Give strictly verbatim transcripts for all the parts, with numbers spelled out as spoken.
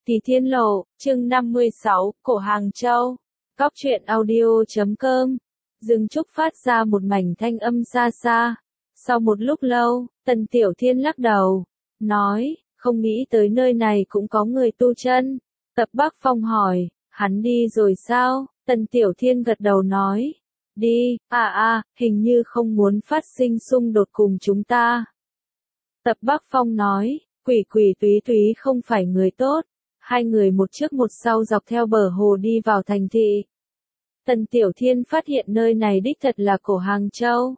Tí Thiên Lộ, chương năm mươi sáu, Cổ Hàng Châu. Cóc truyện audio chấm com. Rừng trúc phát ra một mảnh thanh âm xa xa. Sau một lúc lâu, Tần Tiểu Thiên lắc đầu, nói, không nghĩ tới nơi này cũng có người tu chân. Tập Bắc Phong hỏi, hắn đi rồi sao? Tần Tiểu Thiên gật đầu nói, đi, à à, hình như không muốn phát sinh xung đột cùng chúng ta. Tập Bắc Phong nói, Quỷ Quỷ Túy Túy không phải người tốt. Hai người một trước một sau dọc theo bờ hồ đi vào thành thị. Tần Tiểu Thiên phát hiện nơi này đích thật là Cổ Hàng Châu.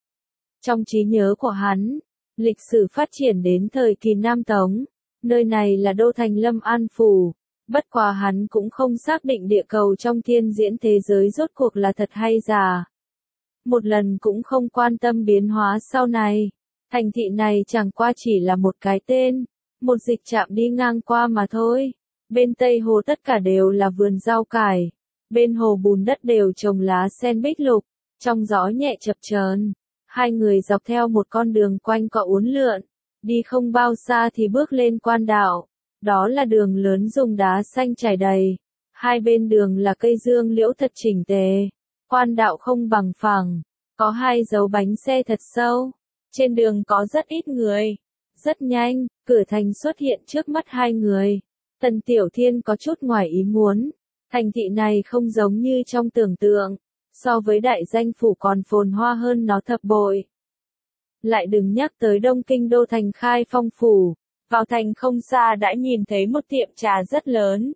Trong trí nhớ của hắn, lịch sử phát triển đến thời kỳ Nam Tống, nơi này là đô thành Lâm An Phủ. Bất quá hắn cũng không xác định địa cầu trong thiên diễn thế giới rốt cuộc là thật hay giả. Một lần cũng không quan tâm biến hóa sau này. Thành thị này chẳng qua chỉ là một cái tên, một dịch trạm đi ngang qua mà thôi. Bên Tây Hồ tất cả đều là vườn rau cải. Bên hồ bùn đất đều trồng lá sen bích lục. Trong gió nhẹ chập chờn, hai người dọc theo một con đường quanh co uốn lượn. Đi không bao xa thì bước lên quan đạo. Đó là đường lớn dùng đá xanh trải đầy. Hai bên đường là cây dương liễu thật chỉnh tề. Quan đạo không bằng phẳng. Có hai dấu bánh xe thật sâu. Trên đường có rất ít người. Rất nhanh, cửa thành xuất hiện trước mắt hai người. Tần Tiểu Thiên có chút ngoài ý muốn. Thành thị này không giống như trong tưởng tượng. So với đại danh phủ còn phồn hoa hơn nó thập bội. Lại đừng nhắc tới Đông Kinh đô thành Khai Phong phủ. Vào thành không xa đã nhìn thấy một tiệm trà rất lớn.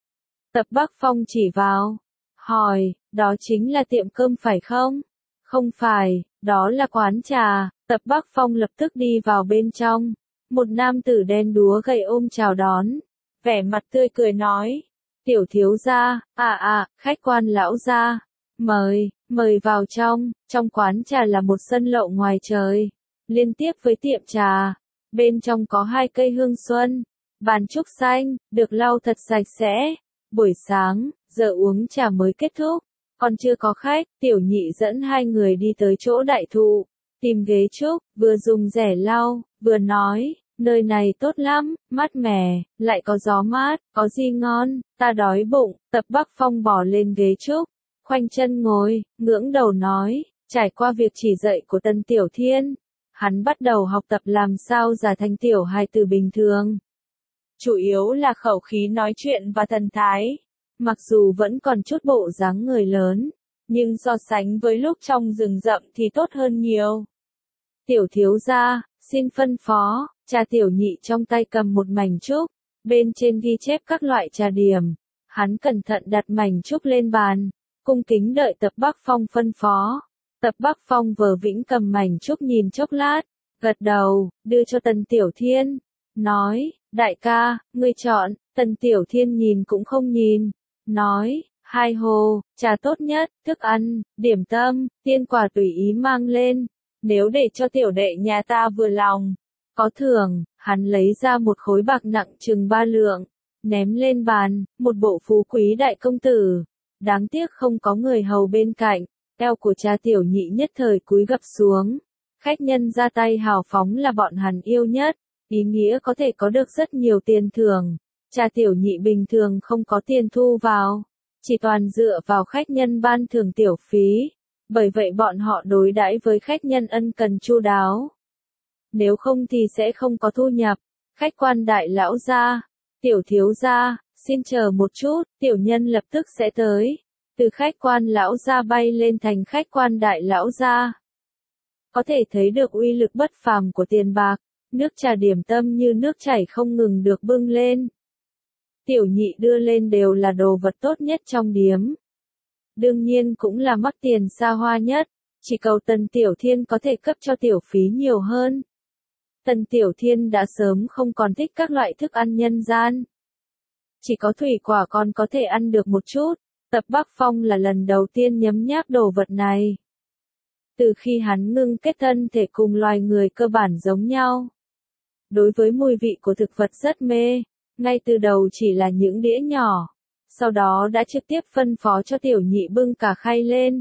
Tập Bắc Phong chỉ vào. Hỏi, đó chính là tiệm cơm phải không? Không phải, đó là quán trà. Tập Bắc Phong lập tức đi vào bên trong. Một nam tử đen đúa gầy ôm chào đón. Vẻ mặt tươi cười nói. Tiểu thiếu gia, à à, khách quan lão gia. Mời, mời vào trong. Trong quán trà là một sân lậu ngoài trời. Liên tiếp với tiệm trà. Bên trong có hai cây hương xuân. Bàn trúc xanh, được lau thật sạch sẽ. Buổi sáng, giờ uống trà mới kết thúc. Còn chưa có khách, tiểu nhị dẫn hai người đi tới chỗ đại thụ. Tìm ghế trúc, vừa dùng rẻ lau, vừa nói. Nơi này tốt lắm, mát mẻ, lại có gió mát, có gì ngon, ta đói bụng. Tập Bắc Phong bỏ lên ghế trúc, khoanh chân ngồi, ngưỡng đầu nói, trải qua việc chỉ dạy của Tần Tiểu Thiên, hắn bắt đầu học tập làm sao giả thành tiểu hài tử bình thường. Chủ yếu là khẩu khí nói chuyện và thần thái, mặc dù vẫn còn chút bộ dáng người lớn, nhưng so sánh với lúc trong rừng rậm thì tốt hơn nhiều. Tiểu thiếu gia, xin phân phó. Trà tiểu nhị trong tay cầm một mảnh trúc, bên trên ghi chép các loại trà điểm. Hắn cẩn thận đặt mảnh trúc lên bàn, cung kính đợi Tập Bắc Phong phân phó. Tập Bắc Phong vờ vĩnh cầm mảnh trúc nhìn chốc lát, gật đầu, đưa cho Tần Tiểu Thiên, nói, đại ca, ngươi chọn. Tần Tiểu Thiên nhìn cũng không nhìn, nói, hai hồ, trà tốt nhất, thức ăn, điểm tâm, tiên quả tùy ý mang lên, nếu để cho tiểu đệ nhà ta vừa lòng. Có thưởng, hắn lấy ra một khối bạc nặng chừng ba lượng, ném lên bàn, một bộ phú quý đại công tử. Đáng tiếc không có người hầu bên cạnh, eo của Trà tiểu nhị nhất thời cúi gập xuống. Khách nhân ra tay hào phóng là bọn hắn yêu nhất, ý nghĩa có thể có được rất nhiều tiền thưởng. Trà tiểu nhị bình thường không có tiền thu vào, chỉ toàn dựa vào khách nhân ban thưởng tiểu phí. Bởi vậy bọn họ đối đãi với khách nhân ân cần chu đáo. Nếu không thì sẽ không có thu nhập. Khách quan đại lão gia, tiểu thiếu gia, xin chờ một chút, tiểu nhân lập tức sẽ tới. Từ khách quan lão gia bay lên thành khách quan đại lão gia. Có thể thấy được uy lực bất phàm của tiền bạc, nước trà điểm tâm như nước chảy không ngừng được bưng lên. Tiểu nhị đưa lên đều là đồ vật tốt nhất trong điếm. Đương nhiên cũng là mắc tiền xa hoa nhất, chỉ cầu Tần Tiểu Thiên có thể cấp cho tiểu phí nhiều hơn. Tần Tiểu Thiên đã sớm không còn thích các loại thức ăn nhân gian. Chỉ có thủy quả còn có thể ăn được một chút. Tập Bắc Phong là lần đầu tiên nhấm nháp đồ vật này. Từ khi hắn ngưng kết thân thể cùng loài người cơ bản giống nhau. Đối với mùi vị của thực vật rất mê, ngay từ đầu chỉ là những đĩa nhỏ. Sau đó đã trực tiếp phân phó cho tiểu nhị bưng cả khay lên.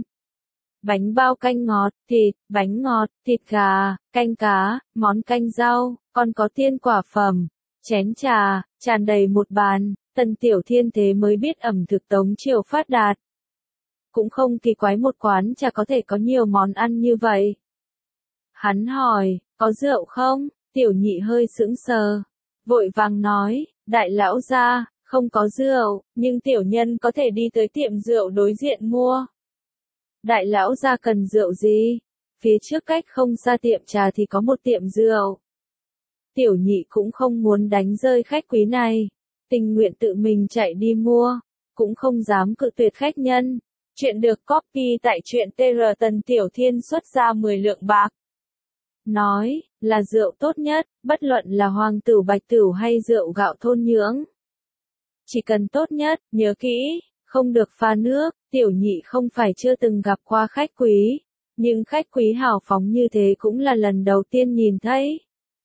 Bánh bao canh ngọt, thịt, bánh ngọt, thịt gà, canh cá, món canh rau, còn có tiên quả phẩm, chén trà, tràn đầy một bàn, Tần Tiểu Thiên thế mới biết ẩm thực Tống Triều phát đạt. Cũng không kỳ quái một quán trà có thể có nhiều món ăn như vậy. Hắn hỏi, có rượu không? Tiểu Nhị hơi sững sờ, vội vàng nói, đại lão gia, không có rượu, nhưng tiểu nhân có thể đi tới tiệm rượu đối diện mua. Đại lão gia cần rượu gì? Phía trước cách không xa tiệm trà thì có một tiệm rượu. Tiểu Nhị cũng không muốn đánh rơi khách quý này, tình nguyện tự mình chạy đi mua, cũng không dám cự tuyệt khách nhân. Chuyện được copy tại truyện tê rờ. Tần Tiểu Thiên xuất ra mười lượng bạc. Nói, là rượu tốt nhất, bất luận là hoàng tửu bạch tửu hay rượu gạo thôn nhưỡng. Chỉ cần tốt nhất, nhớ kỹ, không được pha nước. Tiểu Nhị không phải chưa từng gặp qua khách quý, nhưng khách quý hào phóng như thế cũng là lần đầu tiên nhìn thấy.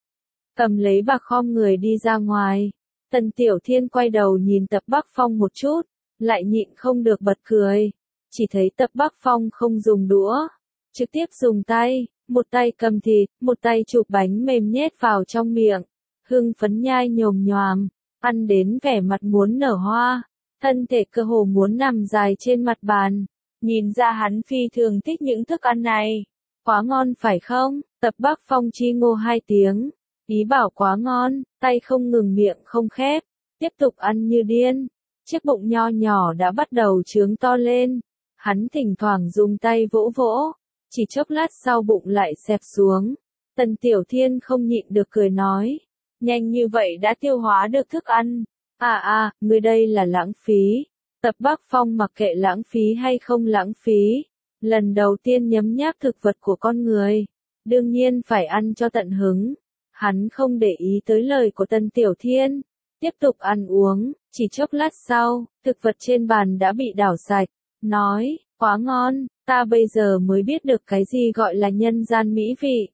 Cầm lấy bạc khom người đi ra ngoài, Tần Tiểu Thiên quay đầu nhìn Tập Bắc Phong một chút, lại nhịn không được bật cười. Chỉ thấy Tập Bắc Phong không dùng đũa, trực tiếp dùng tay, một tay cầm thịt, một tay chụp bánh mềm nhét vào trong miệng, hưng phấn nhai nhồm nhoàm, ăn đến vẻ mặt muốn nở hoa, thân thể cơ hồ muốn nằm dài trên mặt bàn. Nhìn ra hắn phi thường thích những thức ăn này. Quá ngon phải không? Tập Bắc Phong chi ngô hai tiếng, ý bảo quá ngon, tay không ngừng miệng không khép, tiếp tục ăn như điên. Chiếc bụng nho nhỏ đã bắt đầu trướng to lên, hắn thỉnh thoảng dùng tay vỗ vỗ, chỉ chốc lát sau bụng lại xẹp xuống. Tần Tiểu Thiên không nhịn được cười nói, nhanh như vậy đã tiêu hóa được thức ăn. À à, người đây là lãng phí. Tập Bắc Phong mặc kệ lãng phí hay không lãng phí, lần đầu tiên nhấm nháp thực vật của con người, đương nhiên phải ăn cho tận hứng. Hắn không để ý tới lời của Tần Tiểu Thiên, tiếp tục ăn uống, chỉ chốc lát sau, thực vật trên bàn đã bị đảo sạch, nói, quá ngon, ta bây giờ mới biết được cái gì gọi là nhân gian mỹ vị.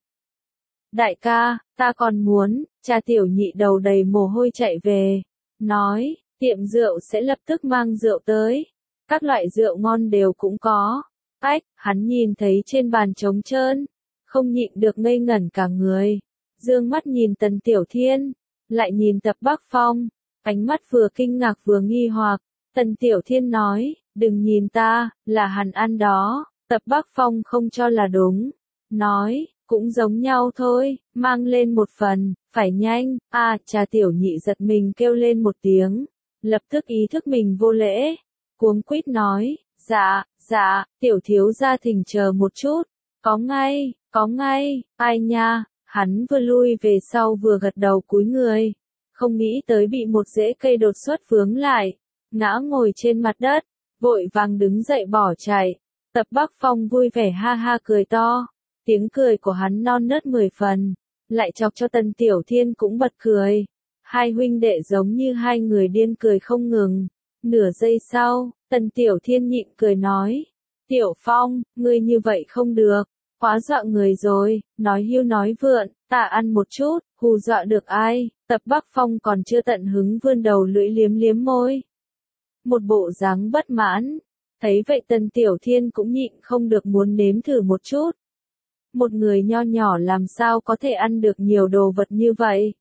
Đại ca, ta còn muốn, cha Tiểu Nhị đầu đầy mồ hôi chạy về, nói, tiệm rượu sẽ lập tức mang rượu tới, các loại rượu ngon đều cũng có. Ách, hắn nhìn thấy trên bàn trống trơn, không nhịn được ngây ngẩn cả người, dương mắt nhìn Tần Tiểu Thiên, lại nhìn Tập Bắc Phong, ánh mắt vừa kinh ngạc vừa nghi hoặc. Tần Tiểu Thiên nói, đừng nhìn ta, là hắn ăn đó. Tập Bắc Phong không cho là đúng, nói, cũng giống nhau thôi, mang lên một phần, phải nhanh. À, cha Tiểu Nhị giật mình kêu lên một tiếng, lập tức ý thức mình vô lễ, cuống quýt nói, dạ, dạ, tiểu thiếu gia thỉnh chờ một chút, có ngay, có ngay, ai nha. Hắn vừa lui về sau vừa gật đầu cúi người, không nghĩ tới bị một rễ cây đột xuất vướng lại, ngã ngồi trên mặt đất, vội vàng đứng dậy bỏ chạy. Tập Bắc Phong vui vẻ ha ha cười to, tiếng cười của hắn non nớt mười phần, lại chọc cho Tần Tiểu Thiên cũng bật cười. Hai huynh đệ giống như hai người điên cười không ngừng. Nửa giây sau, Tần Tiểu Thiên nhịn cười nói, Tiểu Phong, ngươi như vậy không được, quá dọa người rồi, nói hưu nói vượn, ta ăn một chút, hù dọa được ai. Tập Bắc Phong còn chưa tận hứng vươn đầu lưỡi liếm liếm môi, một bộ dáng bất mãn. Thấy vậy Tần Tiểu Thiên cũng nhịn không được muốn nếm thử một chút. Một người nho nhỏ làm sao có thể ăn được nhiều đồ vật như vậy?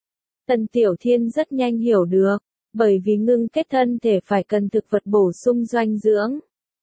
Tần Tiểu Thiên rất nhanh hiểu được, bởi vì ngưng kết thân thể phải cần thực vật bổ sung dinh dưỡng.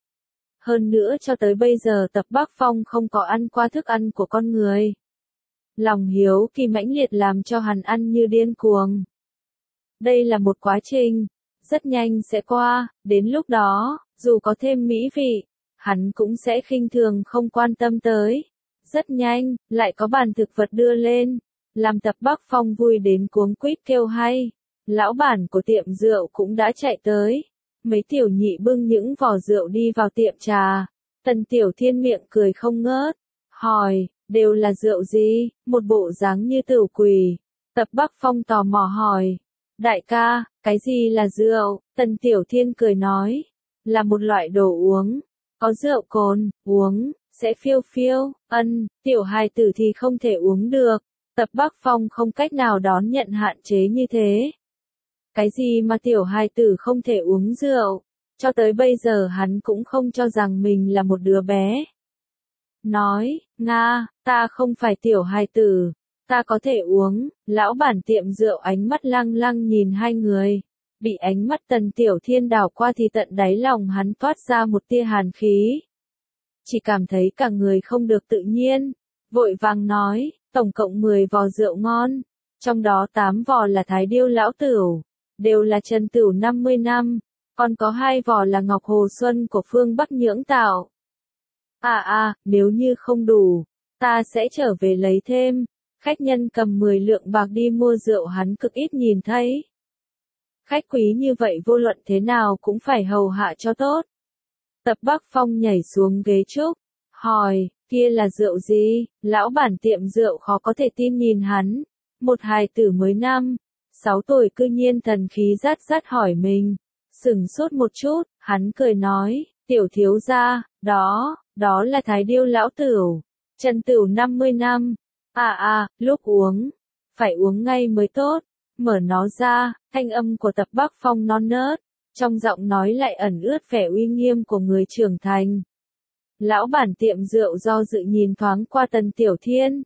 Hơn nữa cho tới bây giờ Tập Bắc Phong không có ăn qua thức ăn của con người. Lòng hiếu kỳ mãnh liệt làm cho hắn ăn như điên cuồng. Đây là một quá trình, rất nhanh sẽ qua, đến lúc đó, dù có thêm mỹ vị, hắn cũng sẽ khinh thường không quan tâm tới. Rất nhanh, lại có bàn thực vật đưa lên, làm Tập Bắc Phong vui đến cuống quýt kêu hay. Lão bản của tiệm rượu cũng đã chạy tới. Mấy tiểu nhị bưng những vò rượu đi vào tiệm trà. Tần Tiểu Thiên miệng cười không ngớt, hỏi, đều là rượu gì? Một bộ dáng như tửu quỷ. Tập Bắc Phong tò mò hỏi, đại ca, cái gì là rượu? Tần Tiểu Thiên cười nói, là một loại đồ uống, có rượu cồn, uống sẽ phiêu phiêu, ân, tiểu hài tử thì không thể uống được. Tập Bắc Phong không cách nào đón nhận hạn chế như thế. Cái gì mà tiểu hài tử không thể uống rượu? Cho tới bây giờ hắn cũng không cho rằng mình là một đứa bé. Nói, Nga, ta không phải tiểu hài tử, ta có thể uống, lão bản tiệm rượu ánh mắt lăng lăng nhìn hai người. Bị ánh mắt Tần Tiểu Thiên đảo qua thì tận đáy lòng hắn toát ra một tia hàn khí. Chỉ cảm thấy cả người không được tự nhiên, vội vàng nói, tổng cộng mười vò rượu ngon, trong đó tám vò là Thái Điêu lão tửu, đều là Trần Tửu năm mươi năm, còn có hai vò là Ngọc Hồ Xuân của phương Bắc nhưỡng tạo. À à, nếu như không đủ, ta sẽ trở về lấy thêm. Khách nhân cầm mười lượng bạc đi mua rượu hắn cực ít nhìn thấy. Khách quý như vậy vô luận thế nào cũng phải hầu hạ cho tốt. Tập Bắc Phong nhảy xuống ghế trúc, hỏi, kia là rượu gì? Lão bản tiệm rượu khó có thể tin nhìn hắn. Một hài tử mới năm, sáu tuổi cư nhiên thần khí rát rát hỏi mình. Sửng sốt một chút, hắn cười nói, tiểu thiếu gia, đó, đó là Thái Điêu lão tửu. Trần Tửu năm mươi năm. À à, lúc uống, phải uống ngay mới tốt. Mở nó ra, thanh âm của Tập Bắc Phong non nớt, trong giọng nói lại ẩn ướt vẻ uy nghiêm của người trưởng thành. Lão bản tiệm rượu do dự nhìn thoáng qua Tần Tiểu Thiên.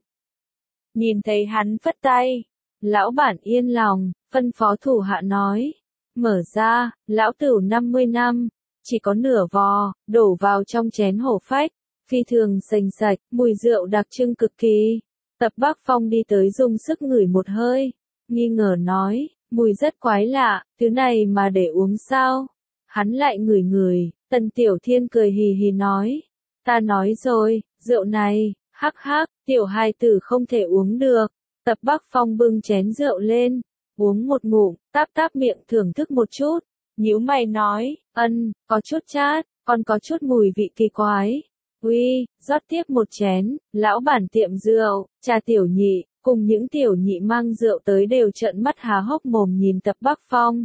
Nhìn thấy hắn phất tay, lão bản yên lòng, phân phó thủ hạ nói, mở ra, lão tửu năm mươi năm, chỉ có nửa vò, đổ vào trong chén hổ phách, phi thường sành sạch, mùi rượu đặc trưng cực kỳ. Tập Bắc Phong đi tới dùng sức ngửi một hơi, nghi ngờ nói, mùi rất quái lạ, thứ này mà để uống sao? Hắn lại ngửi ngửi, Tần Tiểu Thiên cười hì hì nói, ta nói rồi, rượu này, hắc hắc, tiểu hài tử không thể uống được. Tập Bắc Phong bưng chén rượu lên, uống một ngụm, táp táp miệng thưởng thức một chút, nhíu mày nói, ân, có chút chát, còn có chút mùi vị kỳ quái. Uy, rót tiếp một chén, lão bản tiệm rượu, trà tiểu nhị, cùng những tiểu nhị mang rượu tới đều trợn mắt há hốc mồm nhìn Tập Bắc Phong.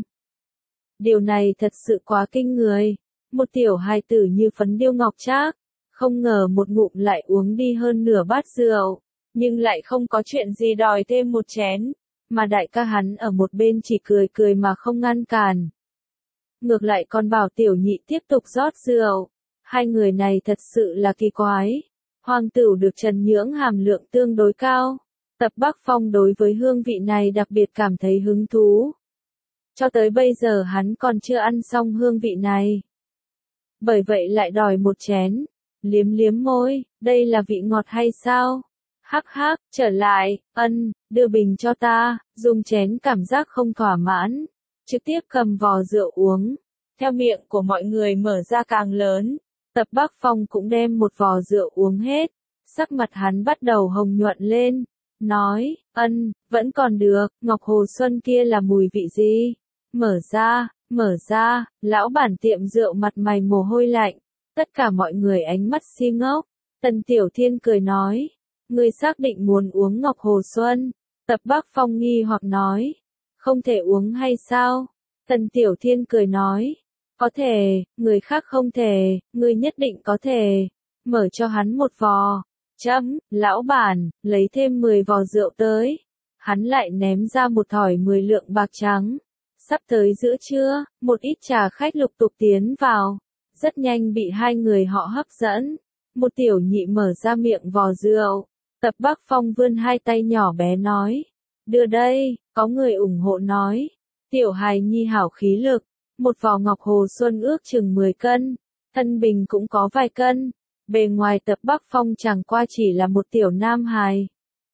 Điều này thật sự quá kinh người, một tiểu hài tử như phấn điêu ngọc trác, không ngờ một ngụm lại uống đi hơn nửa bát rượu, nhưng lại không có chuyện gì đòi thêm một chén, mà đại ca hắn ở một bên chỉ cười cười mà không ngăn cản. Ngược lại còn bảo tiểu nhị tiếp tục rót rượu. Hai người này thật sự là kỳ quái. Hoàng tửu được Trần nhưỡng hàm lượng tương đối cao. Tập Bắc Phong đối với hương vị này đặc biệt cảm thấy hứng thú. Cho tới bây giờ hắn còn chưa ăn xong hương vị này. Bởi vậy lại đòi một chén. Liếm liếm môi, đây là vị ngọt hay sao? Hắc hắc, trở lại, ân, đưa bình cho ta, dùng chén cảm giác không thỏa mãn. Trực tiếp cầm vò rượu uống. Theo miệng của mọi người mở ra càng lớn. Tập Bắc Phong cũng đem một vò rượu uống hết, sắc mặt hắn bắt đầu hồng nhuận lên, nói, ân, vẫn còn được, Ngọc Hồ Xuân kia là mùi vị gì? Mở ra, mở ra, lão bản tiệm rượu mặt mày mồ hôi lạnh, tất cả mọi người ánh mắt si ngốc. Tần Tiểu Thiên cười nói, ngươi xác định muốn uống Ngọc Hồ Xuân? Tập Bắc Phong nghi hoặc nói, không thể uống hay sao? Tần Tiểu Thiên cười nói, có thể, người khác không thể, ngươi nhất định có thể. Mở cho hắn một vò. Chấm, lão bản, lấy thêm mười vò rượu tới. Hắn lại ném ra một thỏi mười lượng bạc trắng. Sắp tới giữa trưa, một ít trà khách lục tục tiến vào. Rất nhanh bị hai người họ hấp dẫn. Một tiểu nhị mở ra miệng vò rượu. Tập Bắc Phong vươn hai tay nhỏ bé nói. Đưa đây, có người ủng hộ nói. Tiểu hài nhi hảo khí lực. Một vò Ngọc Hồ Xuân ước chừng mười cân, thân bình cũng có vài cân. Bề ngoài Tập Bắc Phong chẳng qua chỉ là một tiểu nam hài.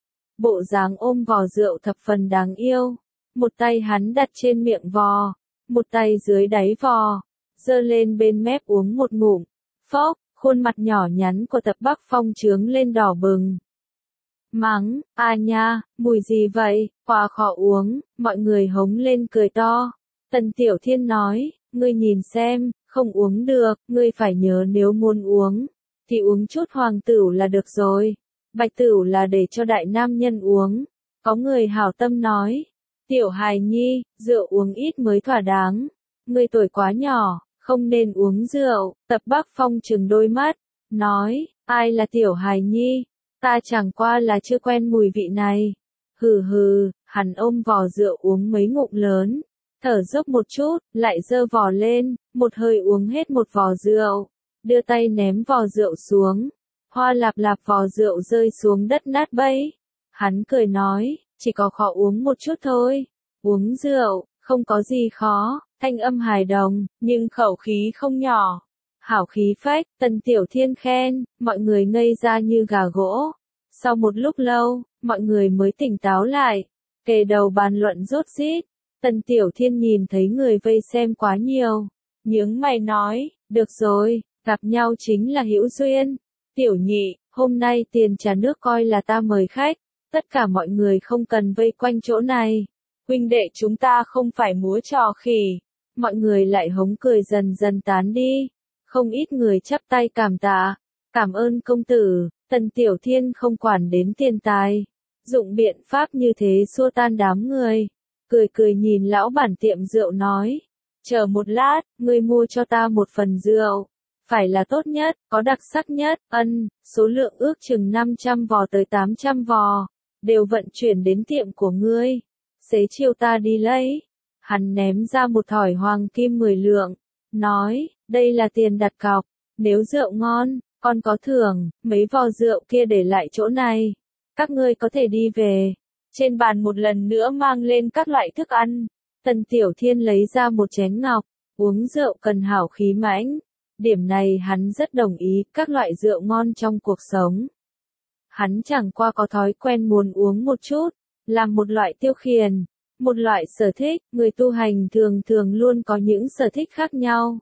Bộ dáng ôm vò rượu thập phần đáng yêu. Một tay hắn đặt trên miệng vò, một tay dưới đáy vò, giơ lên bên mép uống một ngụm. Phốc, khuôn mặt nhỏ nhắn của Tập Bắc Phong trướng lên đỏ bừng. Mắng, à nha, mùi gì vậy, quá khó uống, mọi người hống lên cười to. Tần Tiểu Thiên nói, ngươi nhìn xem, không uống được, ngươi phải nhớ nếu muốn uống, thì uống chút hoàng tửu là được rồi. Bạch tửu là để cho đại nam nhân uống. Có người hảo tâm nói, tiểu hài nhi, rượu uống ít mới thỏa đáng. Ngươi tuổi quá nhỏ, không nên uống rượu. Tập Bắc Phong trừng đôi mắt, nói, ai là tiểu hài nhi, ta chẳng qua là chưa quen mùi vị này. Hừ hừ, hắn ôm vò rượu uống mấy ngụm lớn. Thở dốc một chút, lại giơ vò lên, một hơi uống hết một vò rượu, đưa tay ném vò rượu xuống, hoa lạp lạp vò rượu rơi xuống đất nát bấy. Hắn cười nói, chỉ có khó uống một chút thôi. Uống rượu, không có gì khó, thanh âm hài đồng, nhưng khẩu khí không nhỏ. Hảo khí phách, Tần Tiểu Thiên khen, mọi người ngây ra như gà gỗ. Sau một lúc lâu, mọi người mới tỉnh táo lại, kề đầu bàn luận rốt rít. Tần Tiểu Thiên nhìn thấy người vây xem quá nhiều, nhướng mày nói, được rồi, gặp nhau chính là hữu duyên. Tiểu Nhị, hôm nay tiền trà nước coi là ta mời khách, tất cả mọi người không cần vây quanh chỗ này. Huynh đệ chúng ta không phải múa trò khỉ. Mọi người lại hống cười dần dần tán đi. Không ít người chắp tay cảm tạ. Cảm ơn công tử. Tần Tiểu Thiên không quản đến tiền tài, dụng biện pháp như thế xua tan đám người. Cười cười nhìn lão bản tiệm rượu nói, chờ một lát, ngươi mua cho ta một phần rượu. Phải là tốt nhất, có đặc sắc nhất, ân, số lượng ước chừng năm trăm vò tới tám trăm vò, đều vận chuyển đến tiệm của ngươi. Xế chiều ta đi lấy. Hắn ném ra một thỏi hoàng kim mười lượng, nói, đây là tiền đặt cọc, nếu rượu ngon, con có thưởng, mấy vò rượu kia để lại chỗ này. Các ngươi có thể đi về. Trên bàn một lần nữa mang lên các loại thức ăn. Tần Tiểu Thiên lấy ra một chén ngọc, uống rượu cần hảo khí mãnh. Điểm này hắn rất đồng ý, các loại rượu ngon trong cuộc sống. Hắn chẳng qua có thói quen muốn uống một chút, làm một loại tiêu khiển, một loại sở thích, người tu hành thường thường luôn có những sở thích khác nhau.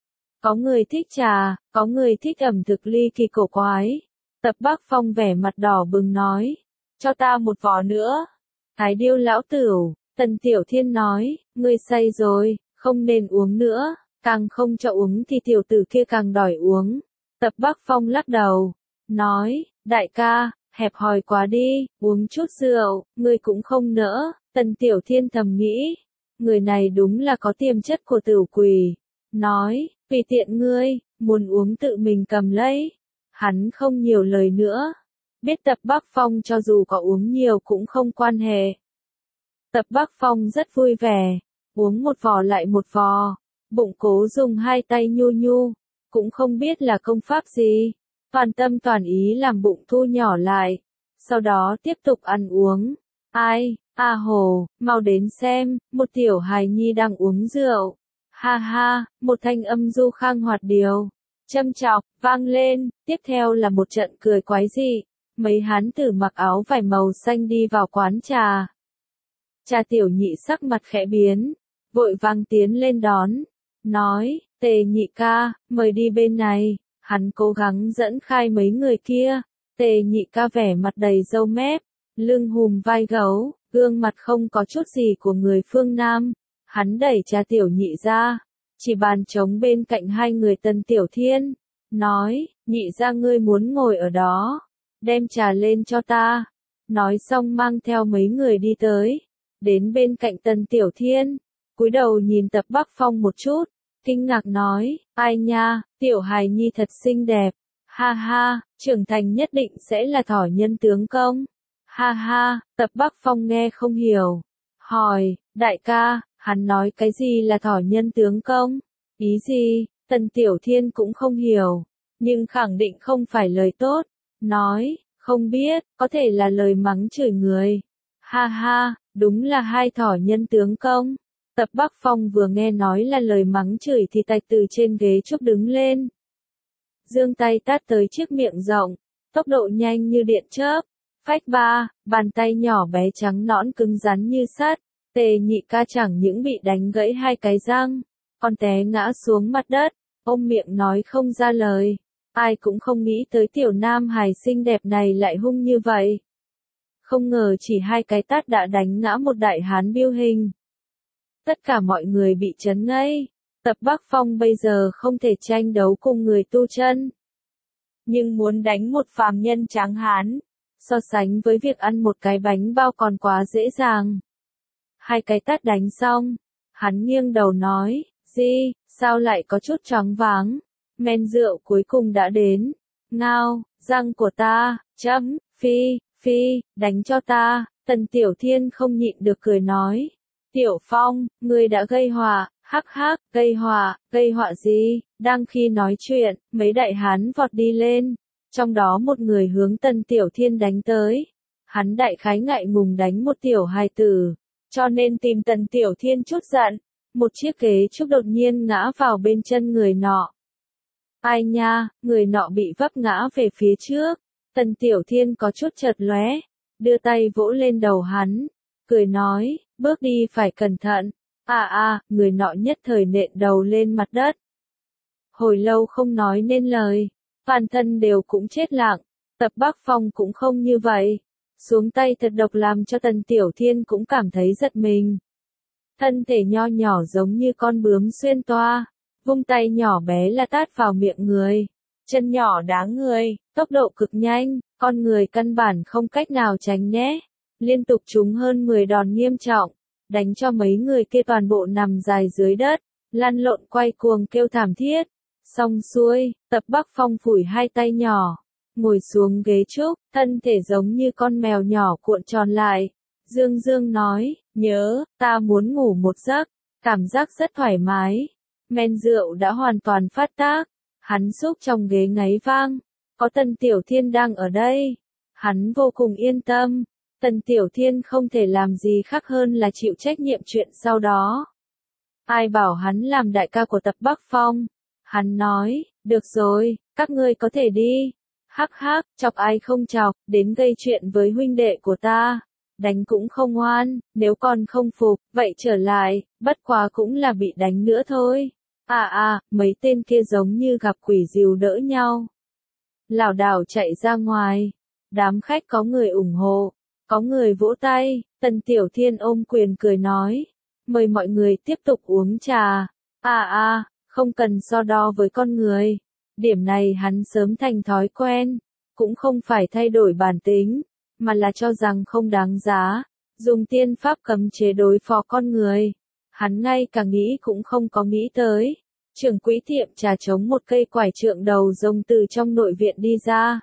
Có người thích trà, có người thích ẩm thực ly kỳ cổ quái. Tập Bắc Phong vẻ mặt đỏ bừng nói, cho ta một vò nữa. Thái Điêu lão tửu, Tần Tiểu Thiên nói, ngươi say rồi, không nên uống nữa, càng không cho uống thì tiểu tử kia càng đòi uống. Tập Bắc Phong lắc đầu, nói, đại ca, hẹp hòi quá đi, uống chút rượu, ngươi cũng không nỡ. Tần Tiểu Thiên thầm nghĩ, người này đúng là có tiềm chất của tử quỷ. Nói, vì tiện ngươi, muốn uống tự mình cầm lấy. Hắn không nhiều lời nữa. Biết Tập Bắc Phong cho dù có uống nhiều cũng không quan hệ. Tập Bắc Phong rất vui vẻ, uống một vò lại một vò, bụng cố dùng hai tay nhu nhu, cũng không biết là công pháp gì, toàn tâm toàn ý làm bụng thu nhỏ lại, sau đó tiếp tục ăn uống. Ai, a hồ, mau đến xem, một tiểu hài nhi đang uống rượu. Ha ha, một thanh âm du khang hoạt điều, châm chọc, vang lên, tiếp theo là một trận cười quái dị. Mấy hán tử mặc áo vải màu xanh đi vào quán trà. Trà Tiểu Nhị sắc mặt khẽ biến, vội vàng tiến lên đón, nói, Tề nhị ca, mời đi bên này. Hắn cố gắng dẫn khai mấy người kia. Tề nhị ca vẻ mặt đầy râu mép, lưng hùm vai gấu, gương mặt không có chút gì của người phương Nam. Hắn đẩy Trà Tiểu Nhị ra, chỉ bàn trống bên cạnh hai người Tần Tiểu Thiên, nói, nhị ra ngươi muốn ngồi ở đó, đem trà lên cho ta. Nói xong mang theo mấy người đi tới, đến bên cạnh Tần Tiểu Thiên, cúi đầu nhìn Tập Bắc Phong một chút, kinh ngạc nói, ai nha, tiểu hài nhi thật xinh đẹp, ha ha, trưởng thành nhất định sẽ là thỏ nhân tướng công, ha ha. Tập Bắc Phong nghe không hiểu, hỏi, đại ca, hắn nói cái gì là thỏ nhân tướng công, ý gì? Tần Tiểu Thiên cũng không hiểu, nhưng khẳng định không phải lời tốt, nói, không biết, có thể là lời mắng chửi người, ha ha, đúng là hai thỏ nhân tướng công. Tập Bắc Phong vừa nghe nói là lời mắng chửi thì tạch từ trên ghế chốc đứng lên. Giương tay tát tới chiếc miệng rộng, tốc độ nhanh như điện chớp, phách ba, bàn tay nhỏ bé trắng nõn cứng rắn như sắt. Tề nhị ca chẳng những bị đánh gãy hai cái răng, còn té ngã xuống mặt đất, ôm miệng nói không ra lời. Ai cũng không nghĩ tới tiểu nam hài xinh đẹp này lại hung như vậy. Không ngờ chỉ hai cái tát đã đánh ngã một đại hán biêu hình. Tất cả mọi người bị chấn ngây. Tập Bắc Phong bây giờ không thể tranh đấu cùng người tu chân, nhưng muốn đánh một phàm nhân tráng hán, so sánh với việc ăn một cái bánh bao còn quá dễ dàng. Hai cái tát đánh xong, hắn nghiêng đầu nói, gì, sao lại có chút choáng váng, men rượu cuối cùng đã đến, ngao, răng của ta, chấm, phi, phi, đánh cho ta. Tần Tiểu Thiên không nhịn được cười nói, Tiểu Phong, ngươi đã gây họa, hắc hắc, gây họa, gây họa gì? Đang khi nói chuyện, mấy đại hán vọt đi lên, trong đó một người hướng Tần Tiểu Thiên đánh tới. Hắn đại khái ngại ngùng đánh một tiểu hài tử, cho nên tìm Tần Tiểu Thiên chút giận. Một chiếc ghế trúc đột nhiên ngã vào bên chân người nọ. Ai nha, người nọ bị vấp ngã về phía trước. Tần Tiểu Thiên có chút chợt lóe, đưa tay vỗ lên đầu hắn, cười nói, bước đi phải cẩn thận. À à, người nọ nhất thời nện đầu lên mặt đất. Hồi lâu không nói nên lời, toàn thân đều cũng chết lặng. Tập Bắc Phong cũng không như vậy. Xuống tay thật độc làm cho Tần Tiểu Thiên cũng cảm thấy giật mình. Thân thể nho nhỏ giống như con bướm xuyên toa, vung tay nhỏ bé là tát vào miệng người. Chân nhỏ đá người, tốc độ cực nhanh, con người căn bản không cách nào tránh né. Liên tục trúng hơn mười đòn nghiêm trọng, đánh cho mấy người kia toàn bộ nằm dài dưới đất, lăn lộn quay cuồng kêu thảm thiết. Xong xuôi, Tập Bắc Phong phủi hai tay nhỏ, ngồi xuống ghế trúc, thân thể giống như con mèo nhỏ cuộn tròn lại. Dương Dương nói, nhớ, ta muốn ngủ một giấc, cảm giác rất thoải mái. Men rượu đã hoàn toàn phát tác, hắn xúc trong ghế ngáy vang, có Tần Tiểu Thiên đang ở đây. Hắn vô cùng yên tâm, Tần Tiểu Thiên không thể làm gì khác hơn là chịu trách nhiệm chuyện sau đó. Ai bảo hắn làm đại ca của Tập Bắc Phong? Hắn nói, được rồi, các ngươi có thể đi. Hắc hắc, chọc ai không chọc, đến gây chuyện với huynh đệ của ta. Đánh cũng không ngoan, nếu còn không phục, vậy trở lại, bất quá cũng là bị đánh nữa thôi. À à, mấy tên kia giống như gặp quỷ dìu đỡ nhau. Lảo đảo chạy ra ngoài. Đám khách có người ủng hộ, có người vỗ tay. Tần Tiểu Thiên ôm quyền cười nói, mời mọi người tiếp tục uống trà. À à, không cần so đo với con người. Điểm này hắn sớm thành thói quen, cũng không phải thay đổi bản tính, mà là cho rằng không đáng giá, dùng tiên pháp cấm chế đối phó con người. Hắn ngay cả nghĩ cũng không có nghĩ tới. Trưởng quỹ tiệm trà chống một cây quải trượng đầu rồng từ trong nội viện đi ra.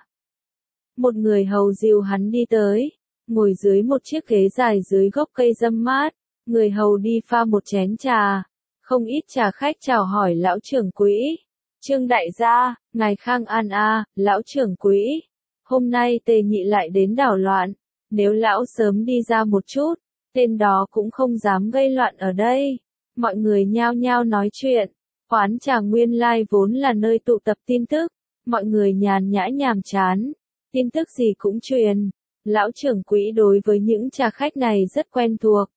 Một người hầu dìu hắn đi tới, ngồi dưới một chiếc ghế dài dưới gốc cây râm mát. Người hầu đi pha một chén trà. Không ít trà khách chào hỏi lão trưởng quỹ. Trương đại gia, ngài Khang An a, lão trưởng quỹ. Hôm nay Tề Nhị lại đến đảo loạn. Nếu lão sớm đi ra một chút, tên đó cũng không dám gây loạn ở đây. Mọi người nhao nhao nói chuyện. Quán trà nguyên lai vốn là nơi tụ tập tin tức. Mọi người nhàn nhã nhàm chán. Tin tức gì cũng truyền. Lão trưởng quỹ đối với những trà khách này rất quen thuộc.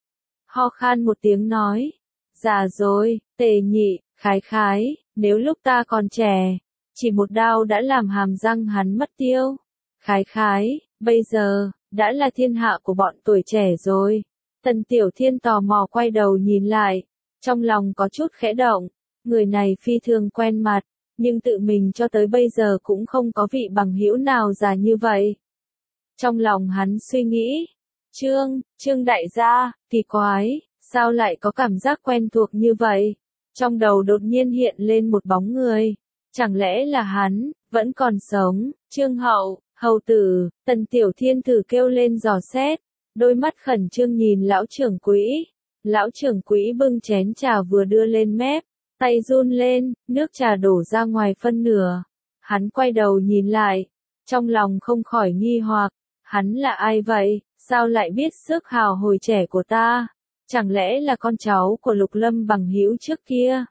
Ho khan một tiếng nói. Già rồi, Tề Nhị, khái khái, nếu lúc ta còn trẻ, chỉ một đao đã làm hàm răng hắn mất tiêu. Khái khái, bây giờ, đã là thiên hạ của bọn tuổi trẻ rồi. Tần Tiểu Thiên tò mò quay đầu nhìn lại, trong lòng có chút khẽ động. Người này phi thường quen mặt, nhưng tự mình cho tới bây giờ cũng không có vị bằng hữu nào già như vậy. Trong lòng hắn suy nghĩ, Trương, Trương đại gia, kỳ quái, sao lại có cảm giác quen thuộc như vậy? Trong đầu đột nhiên hiện lên một bóng người, chẳng lẽ là hắn, vẫn còn sống? Trương Hậu, hầu tử. Tần Tiểu Thiên thử kêu lên dò xét, đôi mắt khẩn trương nhìn lão trưởng quỹ. Lão trưởng quỹ bưng chén trà vừa đưa lên mép, tay run lên, nước trà đổ ra ngoài phân nửa. Hắn quay đầu nhìn lại, trong lòng không khỏi nghi hoặc, hắn là ai vậy, sao lại biết sức hào hồi trẻ của ta? Chẳng lẽ là con cháu của Lục Lâm bằng hữu trước kia?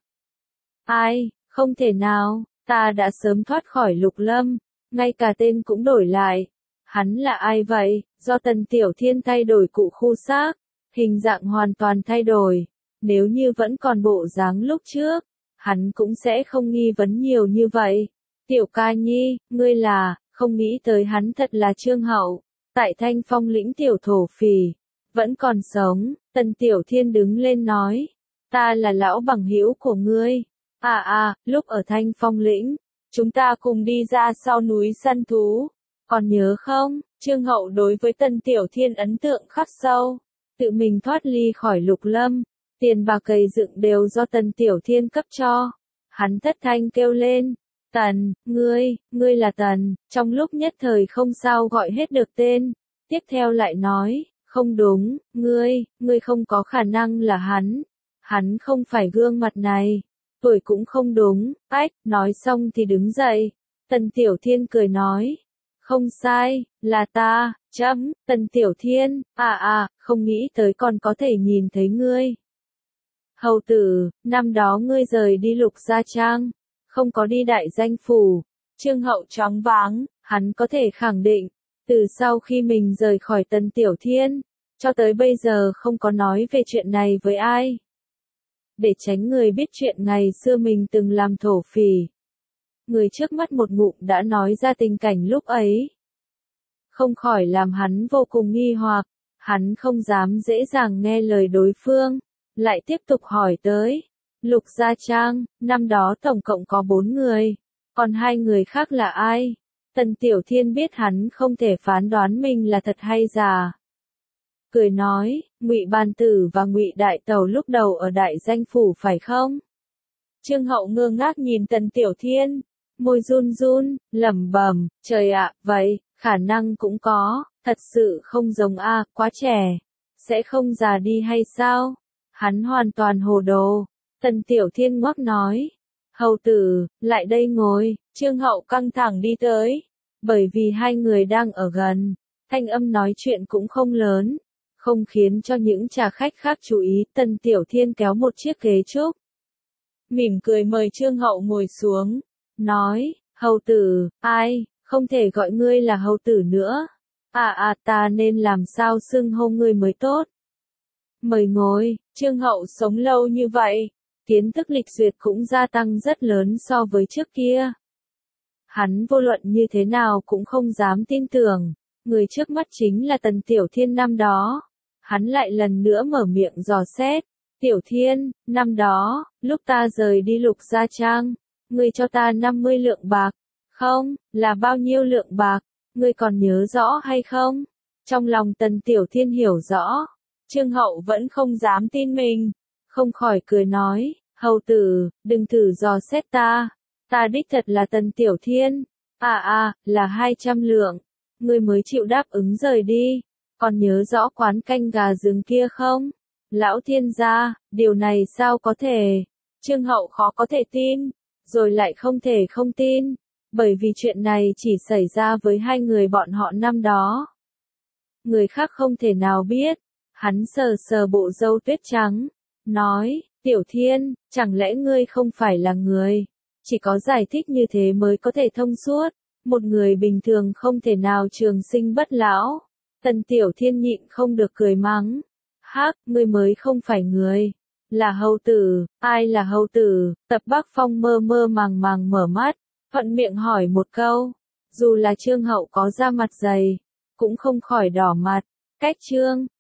Ai, không thể nào, ta đã sớm thoát khỏi Lục Lâm, ngay cả tên cũng đổi lại. Hắn là ai vậy? Do Tần Tiểu Thiên thay đổi cụ khu xác, hình dạng hoàn toàn thay đổi. Nếu như vẫn còn bộ dáng lúc trước, hắn cũng sẽ không nghi vấn nhiều như vậy. Tiểu ca nhi, ngươi là, không nghĩ tới hắn thật là Trương Hậu, tại Thanh Phong lĩnh tiểu thổ phỉ, vẫn còn sống. Tần Tiểu Thiên đứng lên nói, ta là lão bằng hữu của ngươi. À à, lúc ở Thanh Phong lĩnh, chúng ta cùng đi ra sau núi săn thú, còn nhớ không? Trương Hậu đối với Tần Tiểu Thiên ấn tượng khắc sâu, tự mình thoát ly khỏi Lục Lâm, tiền bạc cày dựng đều do Tần Tiểu Thiên cấp cho. Hắn thất thanh kêu lên, Tần, ngươi, ngươi là Tần, trong lúc nhất thời không sao gọi hết được tên, tiếp theo lại nói, không đúng, ngươi, ngươi không có khả năng là hắn, hắn không phải gương mặt này, tuổi cũng không đúng. Ách, nói xong thì đứng dậy. Tần Tiểu Thiên cười nói, Không sai, là ta, chấm, Tần Tiểu Thiên, à à, không nghĩ tới còn có thể nhìn thấy ngươi. Hầu tử, năm đó ngươi rời đi Lục Gia Trang, không có đi đại danh phủ. Trương Hậu choáng váng, hắn có thể khẳng định, từ sau khi mình rời khỏi Tần Tiểu Thiên, cho tới bây giờ không có nói về chuyện này với ai. Để tránh người biết chuyện ngày xưa mình từng làm thổ phỉ. Người trước mắt một ngụm đã nói ra tình cảnh lúc ấy. Không khỏi làm hắn vô cùng nghi hoặc, hắn không dám dễ dàng nghe lời đối phương, lại tiếp tục hỏi tới. Lục Gia Trang, năm đó tổng cộng có bốn người, còn hai người khác là ai? Tần Tiểu Thiên biết hắn không thể phán đoán mình là thật hay giả. Cười nói, Ngụy Bàn Tử và Ngụy Đại Tẩu lúc đầu ở đại danh phủ phải không? Trương Hậu ngơ ngác nhìn Tần Tiểu Thiên, môi run run, lẩm bẩm, trời ạ, vậy, khả năng cũng có, thật sự không giống a, quá trẻ, sẽ không già đi hay sao? Hắn hoàn toàn hồ đồ. Tần Tiểu Thiên ngoắc nói, hầu tử, lại đây ngồi. Trương Hậu căng thẳng đi tới, bởi vì hai người đang ở gần, thanh âm nói chuyện cũng không lớn, không khiến cho những trà khách khác chú ý. Tần Tiểu Thiên kéo một chiếc ghế trúc, mỉm cười mời Trương Hậu ngồi xuống, nói, hầu tử, ai, không thể gọi ngươi là hầu tử nữa, à à ta nên làm sao xưng hô ngươi mới tốt. Mời ngồi. Trương Hậu sống lâu như vậy, kiến thức lịch duyệt cũng gia tăng rất lớn so với trước kia. Hắn vô luận như thế nào cũng không dám tin tưởng, người trước mắt chính là Tần Tiểu Thiên năm đó. Hắn lại lần nữa mở miệng dò xét, Tiểu Thiên, năm đó, lúc ta rời đi Lục Gia Trang, ngươi cho ta năm mươi lượng bạc, không, là bao nhiêu lượng bạc, ngươi còn nhớ rõ hay không? Trong lòng Tần Tiểu Thiên hiểu rõ, Trương Hậu vẫn không dám tin mình, không khỏi cười nói, hầu tử, đừng thử dò xét ta, ta đích thật là Tần Tiểu Thiên, à à, là hai trăm lượng, ngươi mới chịu đáp ứng rời đi, còn nhớ rõ quán canh gà rừng kia không? Lão thiên gia, điều này sao có thể? Trương Hậu khó có thể tin, rồi lại không thể không tin, bởi vì chuyện này chỉ xảy ra với hai người bọn họ năm đó. Người khác không thể nào biết. Hắn sờ sờ bộ râu tuyết trắng, nói, Tiểu Thiên, chẳng lẽ ngươi không phải là người? Chỉ có giải thích như thế mới có thể thông suốt, một người bình thường không thể nào trường sinh bất lão. Tần Tiểu Thiên nhịn không được cười mắng, hắc, ngươi mới không phải người, là hầu tử. Ai là hầu tử? Tập Bắc Phong mơ mơ màng màng mở mắt, thuận miệng hỏi một câu, dù là Trương Hậu có da mặt dày, cũng không khỏi đỏ mặt. Cách Trương